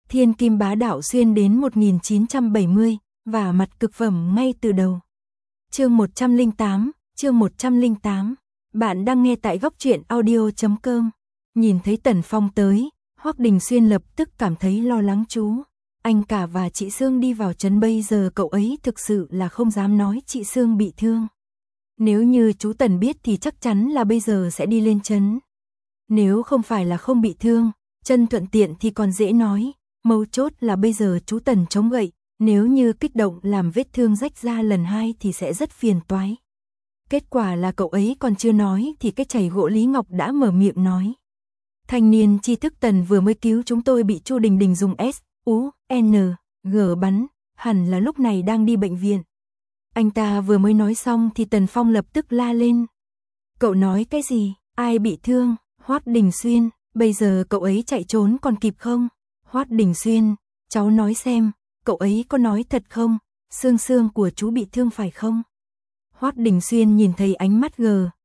Thiên kim bá đạo xuyên đến 1970, và mặt cực phẩm ngay từ đầu. Chương 108. Bạn đang nghe tại góc truyện audio.com. Nhìn thấy Tần Phong tới, Hoắc Đình Xuyên lập tức cảm thấy lo lắng chú. Anh cả và chị Sương đi vào trấn bây giờ cậu ấy thực sự là không dám nói chị Sương bị thương. Nếu như chú Tần biết thì chắc chắn là bây giờ sẽ đi lên trấn. Nếu không phải là không bị thương, chân thuận tiện thì còn dễ nói, mấu chốt là bây giờ chú Tần chống gậy, nếu như kích động làm vết thương rách ra lần hai thì sẽ rất phiền toái. Kết quả là cậu ấy còn chưa nói thì cái chày gỗ Lý Ngọc đã mở miệng nói. Thanh niên tri thức Tần vừa mới cứu chúng tôi bị Chu Đình Đình dùng S.U.N.G bắn, hẳn là lúc này đang đi bệnh viện. Anh ta vừa mới nói xong thì Tần Phong lập tức la lên. Cậu nói cái gì? Ai bị thương? Hoắc Đình Xuyên, bây giờ cậu ấy chạy trốn còn kịp không? Hoắc Đình Xuyên, cháu nói xem, cậu ấy có nói thật không? Sương của chú bị thương phải không? Hoắc Đình Xuyên nhìn thấy ánh mắt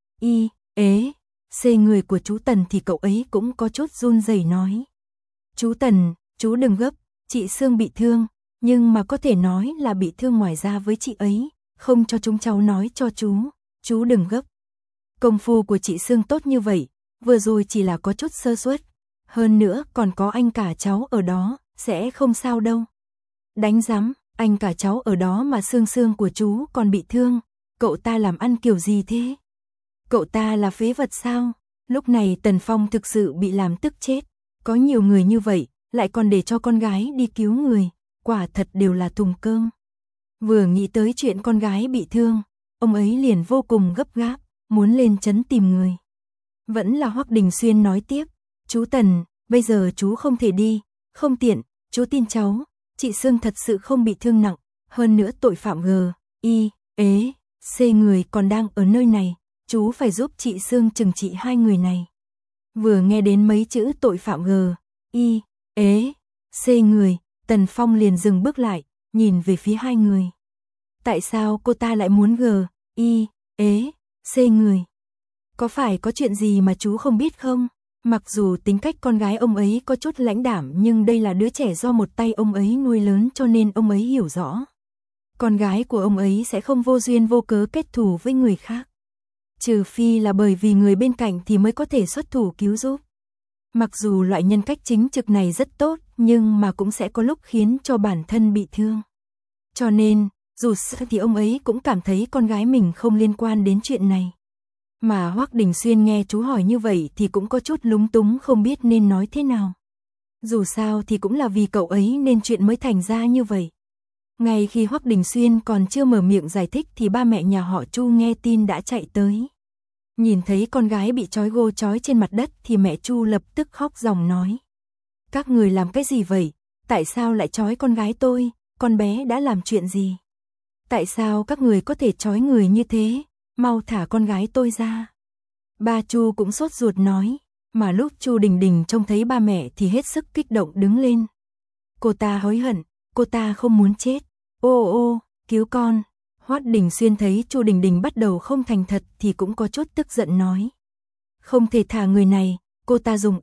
C người của chú Tần thì cậu ấy cũng có chút run rẩy nói. Chú Tần, chú đừng gấp, chị Sương bị thương, nhưng mà có thể nói là bị thương ngoài ra với chị ấy, không cho chúng cháu nói cho chú đừng gấp. Công phu của chị Sương tốt như vậy, vừa rồi chỉ là có chút sơ suất, hơn nữa còn có anh cả cháu ở đó, sẽ không sao đâu. Đánh rắm, anh cả cháu ở đó mà Sương của chú còn bị thương, cậu ta làm ăn kiểu gì thế? Cậu ta là phế vật sao? Lúc này Tần Phong thực sự bị làm tức chết, có nhiều người như vậy, lại còn để cho con gái đi cứu người, quả thật đều là thùng cơm. Vừa nghĩ tới chuyện con gái bị thương, ông ấy liền vô cùng gấp gáp, muốn lên trấn tìm người. Vẫn là Hoắc Đình Xuyên nói tiếp, chú Tần, bây giờ chú không thể đi, không tiện, chú tin cháu, chị Sương thật sự không bị thương nặng, hơn nữa tội phạm C người còn đang ở nơi này, chú phải giúp chị Sương trừng trị hai người này. Vừa nghe đến mấy chữ tội phạm C người, Tần Phong liền dừng bước lại, nhìn về phía hai người. Tại sao cô ta lại muốn C người? Có phải có chuyện gì mà chú không biết không? Mặc dù tính cách con gái ông ấy có chút lãnh đạm nhưng đây là đứa trẻ do một tay ông ấy nuôi lớn cho nên ông ấy hiểu rõ. Con gái của ông ấy sẽ không vô duyên vô cớ kết thù với người khác. Trừ phi là bởi vì người bên cạnh thì mới có thể xuất thủ cứu giúp. Mặc dù loại nhân cách chính trực này rất tốt nhưng mà cũng sẽ có lúc khiến cho bản thân bị thương. Cho nên, dù sao thì ông ấy cũng cảm thấy con gái mình không liên quan đến chuyện này. Mà Hoắc Đình Xuyên nghe chú hỏi như vậy thì cũng có chút lúng túng không biết nên nói thế nào. Dù sao thì cũng là vì cậu ấy nên chuyện mới thành ra như vậy. Ngay khi Hoắc Đình Xuyên còn chưa mở miệng giải thích thì ba mẹ nhà họ Chu nghe tin đã chạy tới. Nhìn thấy con gái bị trói trên mặt đất thì mẹ Chu lập tức khóc ròng nói. Các người làm cái gì vậy? Tại sao lại trói con gái tôi? Con bé đã làm chuyện gì? Tại sao các người có thể trói người như thế? Mau thả con gái tôi ra. Ba Chu cũng sốt ruột nói, mà lúc Chu Đình Đình trông thấy ba mẹ thì hết sức kích động đứng lên. Cô ta hối hận, cô ta không muốn chết. Ô, cứu con. Hoắc Đình Xuyên thấy Chu Đình Đình bắt đầu không thành thật thì cũng có chút tức giận nói. Không thể thả người này, cô ta dùng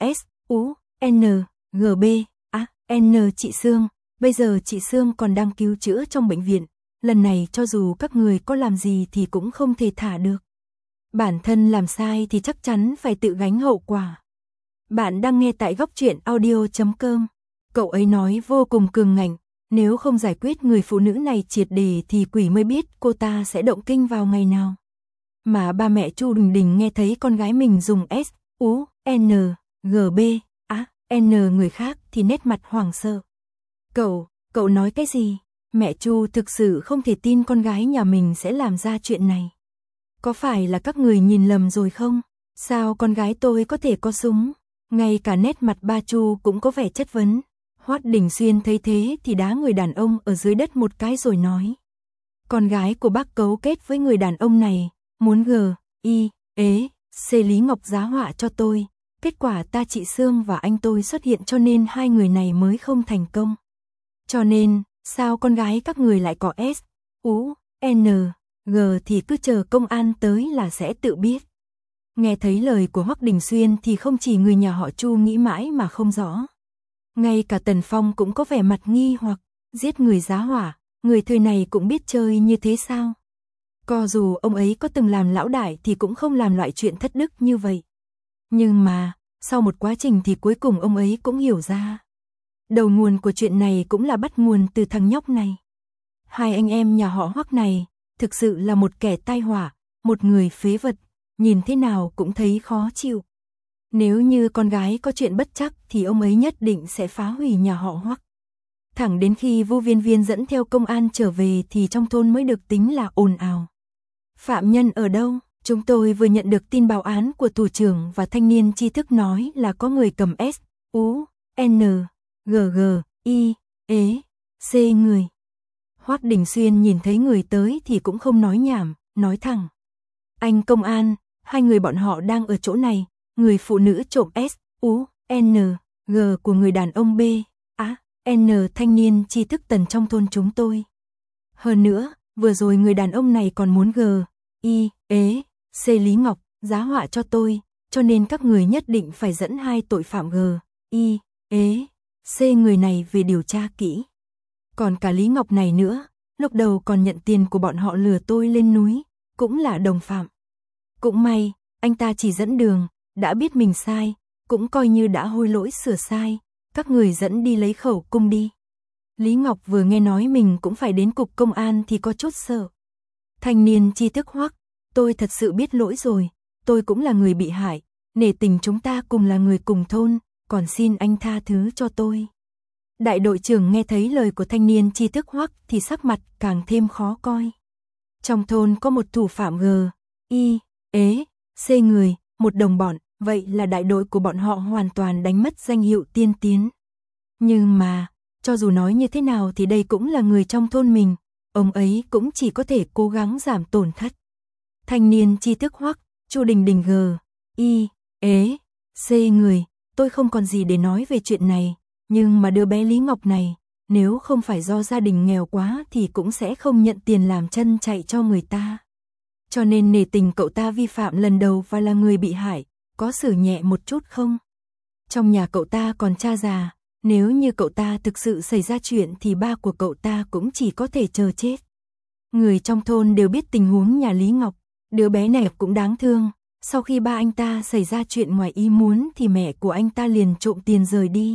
S.U.N.G chị Sương, bây giờ chị Sương còn đang cứu chữa trong bệnh viện. Lần này cho dù các người có làm gì thì cũng không thể thả được. Bản thân làm sai thì chắc chắn phải tự gánh hậu quả. Bạn đang nghe tại góc truyện audio.com. Cậu ấy nói vô cùng cường ngạnh, nếu không giải quyết người phụ nữ này triệt để thì quỷ mới biết cô ta sẽ động kinh vào ngày nào. Mà ba mẹ Chu Đình Đình nghe thấy con gái mình dùng S.U.N.G người khác thì nét mặt hoảng sợ. Cậu nói cái gì? Mẹ Chu thực sự không thể tin con gái nhà mình sẽ làm ra chuyện này. Có phải là các người nhìn lầm rồi không? Sao con gái tôi có thể có súng? Ngay cả nét mặt ba Chu cũng có vẻ chất vấn. Hoắc Đình Xuyên thấy thế thì đá người đàn ông ở dưới đất một cái rồi nói. Con gái của bác cấu kết với người đàn ông này, muốn C Lý Ngọc giá họa cho tôi. Kết quả ta chị Sương và anh tôi xuất hiện cho nên hai người này mới không thành công. Cho nên, sao con gái các người lại có S.U.N.G thì cứ chờ công an tới là sẽ tự biết. Nghe thấy lời của Hoắc Đình Xuyên thì không chỉ người nhà họ Chu nghĩ mãi mà không rõ. Ngay cả Tần Phong cũng có vẻ mặt nghi hoặc, giết người giá hỏa, người thời này cũng biết chơi như thế sao? Cho dù ông ấy có từng làm lão đại thì cũng không làm loại chuyện thất đức như vậy. Nhưng mà, sau một quá trình thì cuối cùng ông ấy cũng hiểu ra. Đầu nguồn của chuyện này cũng là bắt nguồn từ thằng nhóc này. Hai anh em nhà họ Hoắc này, thực sự là một kẻ tai họa, một người phế vật, nhìn thế nào cũng thấy khó chịu. Nếu như con gái có chuyện bất trắc thì ông ấy nhất định sẽ phá hủy nhà họ Hoắc. Thẳng đến khi Vu Viên Viên dẫn theo công an trở về thì trong thôn mới được tính là ồn ào. Phạm nhân ở đâu? Chúng tôi vừa nhận được tin báo án của thủ trưởng và thanh niên tri thức nói là có người cầm S, U, N, G, G, I, E, C người. Hoắc Đình Xuyên nhìn thấy người tới thì cũng không nói nhảm, nói thẳng. Anh công an, hai người bọn họ đang ở chỗ này, người phụ nữ trộm S, U, N, G của người đàn ông B, A, N thanh niên tri thức Tần trong thôn chúng tôi. Hơn nữa, vừa rồi người đàn ông này còn muốn G, I, E, C Lý Ngọc, giá họa cho tôi, cho nên các người nhất định phải dẫn hai tội phạm G, I, E, C người này về điều tra kỹ. Còn cả Lý Ngọc này nữa, lúc đầu còn nhận tiền của bọn họ lừa tôi lên núi, cũng là đồng phạm. Cũng may, anh ta chỉ dẫn đường, đã biết mình sai, cũng coi như đã hối lỗi sửa sai, các người dẫn đi lấy khẩu cung đi. Lý Ngọc vừa nghe nói mình cũng phải đến cục công an thì có chút sợ. Thanh niên tri thức Hoắc, tôi thật sự biết lỗi rồi, tôi cũng là người bị hại, nể tình chúng ta cùng là người cùng thôn, còn xin anh tha thứ cho tôi. Đại đội trưởng nghe thấy lời của thanh niên tri thức Hoắc thì sắc mặt càng thêm khó coi. Trong thôn có một thủ phạm G, I, E, C người, một đồng bọn, vậy là đại đội của bọn họ hoàn toàn đánh mất danh hiệu tiên tiến. Nhưng mà, cho dù nói như thế nào thì đây cũng là người trong thôn mình, ông ấy cũng chỉ có thể cố gắng giảm tổn thất. Thanh niên tri thức Hoắc, Chu Đình Đình G, I, E, C người, tôi không còn gì để nói về chuyện này, nhưng mà đứa bé Lý Ngọc này, nếu không phải do gia đình nghèo quá thì cũng sẽ không nhận tiền làm chân chạy cho người ta. Cho nên nể tình cậu ta vi phạm lần đầu và là người bị hại, có xử nhẹ một chút không? Trong nhà cậu ta còn cha già, nếu như cậu ta thực sự xảy ra chuyện thì ba của cậu ta cũng chỉ có thể chờ chết. Người trong thôn đều biết tình huống nhà Lý Ngọc, đứa bé này cũng đáng thương, sau khi ba anh ta xảy ra chuyện ngoài ý muốn thì mẹ của anh ta liền trộm tiền rời đi.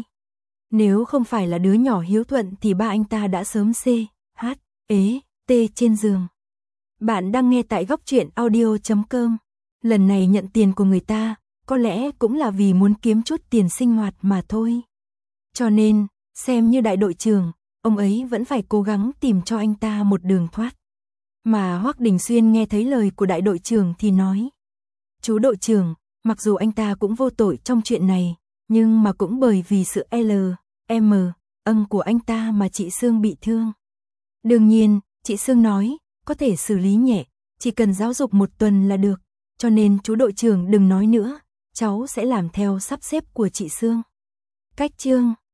Nếu không phải là đứa nhỏ hiếu thuận thì ba anh ta đã sớm C, H, E, T trên giường. Bạn đang nghe tại góc truyện audio.com. Lần này nhận tiền của người ta, có lẽ cũng là vì muốn kiếm chút tiền sinh hoạt mà thôi. Cho nên, xem như đại đội trưởng, ông ấy vẫn phải cố gắng tìm cho anh ta một đường thoát. Mà Hoắc Đình Xuyên nghe thấy lời của đại đội trưởng thì nói. Chú đội trưởng, mặc dù anh ta cũng vô tội trong chuyện này, nhưng mà cũng bởi vì sự L, M, ân của anh ta mà chị Sương bị thương. Đương nhiên, chị Sương nói, có thể xử lý nhẹ, chỉ cần giáo dục một tuần là được, cho nên chú đội trưởng đừng nói nữa, cháu sẽ làm theo sắp xếp của chị Sương. Cách chương